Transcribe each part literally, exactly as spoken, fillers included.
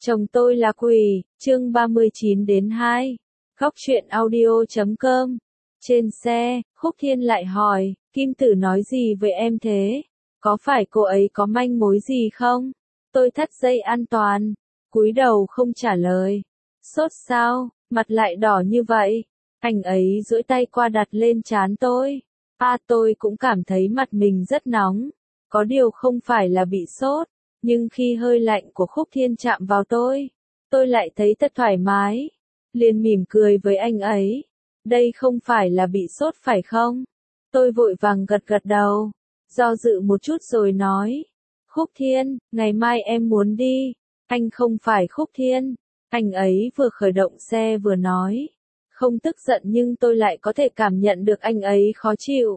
Chồng tôi là quỷ, chương ba mươi chín đến hai. Góc truyện audio chấm com. Trên xe, Khúc Thiên lại hỏi, Kim Tử nói gì với em thế? Có phải cô ấy có manh mối gì không? Tôi thắt dây an toàn, cúi đầu không trả lời. Sốt sao, mặt lại đỏ như vậy? Anh ấy duỗi tay qua đặt lên trán tôi. À, tôi cũng cảm thấy mặt mình rất nóng. Có điều không phải là bị sốt. Nhưng khi hơi lạnh của Khúc Thiên chạm vào tôi, tôi lại thấy thật thoải mái. Liền mỉm cười với anh ấy. Đây không phải là bị sốt phải không? Tôi vội vàng gật gật đầu. Do dự một chút rồi nói. Khúc Thiên, ngày mai em muốn đi. Anh không phải Khúc Thiên. Anh ấy vừa khởi động xe vừa nói. Không tức giận nhưng tôi lại có thể cảm nhận được anh ấy khó chịu.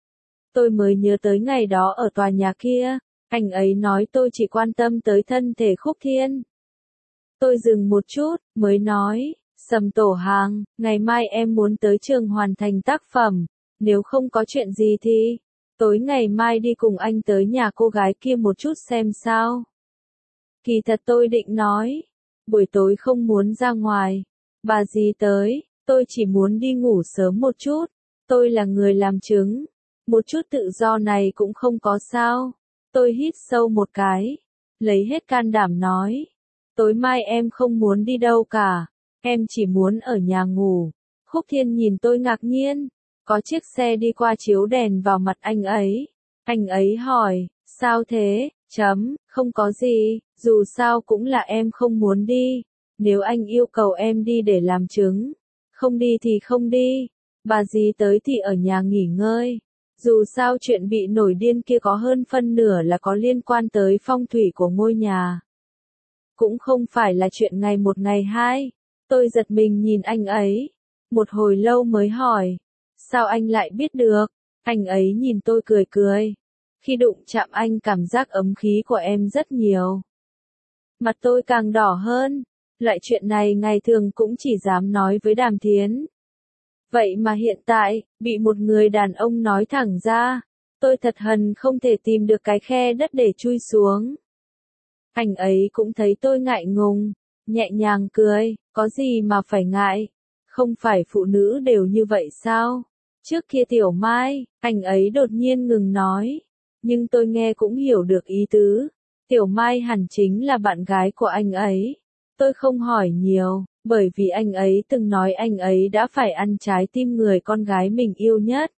Tôi mới nhớ tới ngày đó ở tòa nhà kia. Anh ấy nói tôi chỉ quan tâm tới thân thể Khúc Thiên. Tôi dừng một chút, mới nói, Sầm Tổ Hàng, ngày mai em muốn tới trường hoàn thành tác phẩm, nếu không có chuyện gì thì, tối ngày mai đi cùng anh tới nhà cô gái kia một chút xem sao. Kỳ thật tôi định nói, buổi tối không muốn ra ngoài, bà dì tới, tôi chỉ muốn đi ngủ sớm một chút, tôi là người làm chứng, một chút tự do này cũng không có sao. Tôi hít sâu một cái, lấy hết can đảm nói, tối mai em không muốn đi đâu cả, em chỉ muốn ở nhà ngủ. Khúc Thiên nhìn tôi ngạc nhiên, có chiếc xe đi qua chiếu đèn vào mặt anh ấy. Anh ấy hỏi, sao thế, chấm, không có gì, dù sao cũng là em không muốn đi, nếu anh yêu cầu em đi để làm chứng, không đi thì không đi, bà dì tới thì ở nhà nghỉ ngơi. Dù sao chuyện bị nổi điên kia có hơn phân nửa là có liên quan tới phong thủy của ngôi nhà. Cũng không phải là chuyện ngày một ngày hai. Tôi giật mình nhìn anh ấy. Một hồi lâu mới hỏi. Sao anh lại biết được? Anh ấy nhìn tôi cười cười. Khi đụng chạm anh cảm giác ấm khí của em rất nhiều. Mặt tôi càng đỏ hơn. Loại chuyện này ngày thường cũng chỉ dám nói với Đàm Thiến. Vậy mà hiện tại, bị một người đàn ông nói thẳng ra, tôi thật hận không thể tìm được cái khe đất để chui xuống. Anh ấy cũng thấy tôi ngại ngùng, nhẹ nhàng cười, có gì mà phải ngại, không phải phụ nữ đều như vậy sao? Trước kia Tiểu Mai, anh ấy đột nhiên ngừng nói, nhưng tôi nghe cũng hiểu được ý tứ. Tiểu Mai hẳn chính là bạn gái của anh ấy. Tôi không hỏi nhiều. Bởi vì anh ấy từng nói anh ấy đã phải ăn trái tim người con gái mình yêu nhất.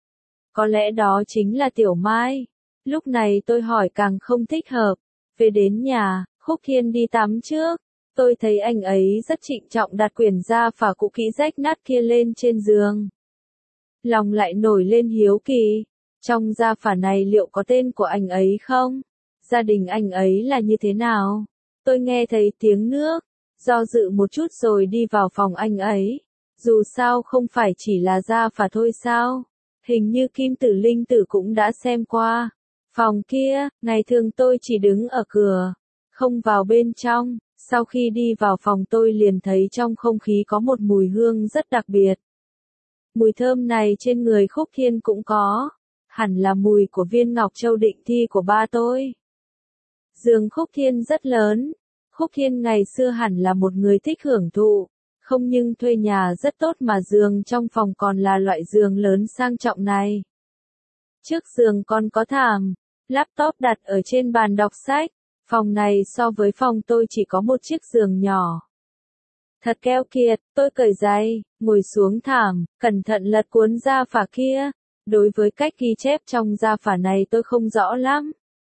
Có lẽ đó chính là Tiểu Mai. Lúc này tôi hỏi càng không thích hợp. Về đến nhà, Khúc Thiên đi tắm trước. Tôi thấy anh ấy rất trịnh trọng đặt quyển gia phả cũ kỹ rách nát kia lên trên giường. Lòng lại nổi lên hiếu kỳ. Trong gia phả này liệu có tên của anh ấy không? Gia đình anh ấy là như thế nào? Tôi nghe thấy tiếng nước. Do dự một chút rồi đi vào phòng anh ấy. Dù sao không phải chỉ là gia phả thôi sao? Hình như Kim Tử Linh Tử cũng đã xem qua. Phòng kia, ngày thường tôi chỉ đứng ở cửa, không vào bên trong. Sau khi đi vào phòng tôi liền thấy trong không khí có một mùi hương rất đặc biệt. Mùi thơm này trên người Khúc Thiên cũng có. Hẳn là mùi của viên ngọc châu định thi của ba tôi. Giường Khúc Thiên rất lớn. Khúc Thiên ngày xưa hẳn là một người thích hưởng thụ, không nhưng thuê nhà rất tốt mà giường trong phòng còn là loại giường lớn sang trọng này. Trước giường còn có thảm, laptop đặt ở trên bàn đọc sách, phòng này so với phòng tôi chỉ có một chiếc giường nhỏ. Thật keo kiệt, tôi cởi giày, ngồi xuống thảm, cẩn thận lật cuốn gia phả kia. Đối với cách ghi chép trong gia phả này tôi không rõ lắm.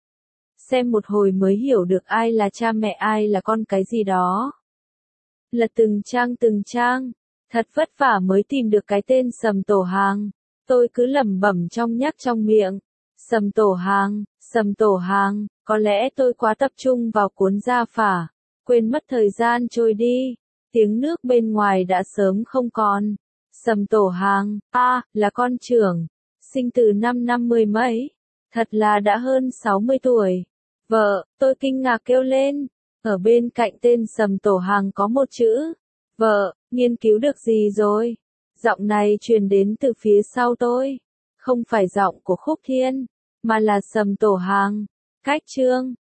Xem một hồi mới hiểu được ai là cha mẹ ai là con cái gì đó. Lật từng trang từng trang, thật vất vả mới tìm được cái tên Sầm Tổ Hàng. Tôi cứ lẩm bẩm trong nhắc trong miệng. Sầm Tổ Hàng, Sầm Tổ Hàng, có lẽ tôi quá tập trung vào cuốn gia phả, quên mất thời gian trôi đi. Tiếng nước bên ngoài đã sớm không còn. Sầm Tổ Hàng, a, à, là con trưởng, sinh từ năm năm mươi mấy, thật là đã hơn sáu mươi tuổi. Vợ, tôi kinh ngạc kêu lên, ở bên cạnh tên Sầm Tổ Hàng có một chữ. Vợ, nghiên cứu được gì rồi? Giọng này truyền đến từ phía sau tôi. Không phải giọng của Khúc Thiên, mà là Sầm Tổ Hàng. Cách chương,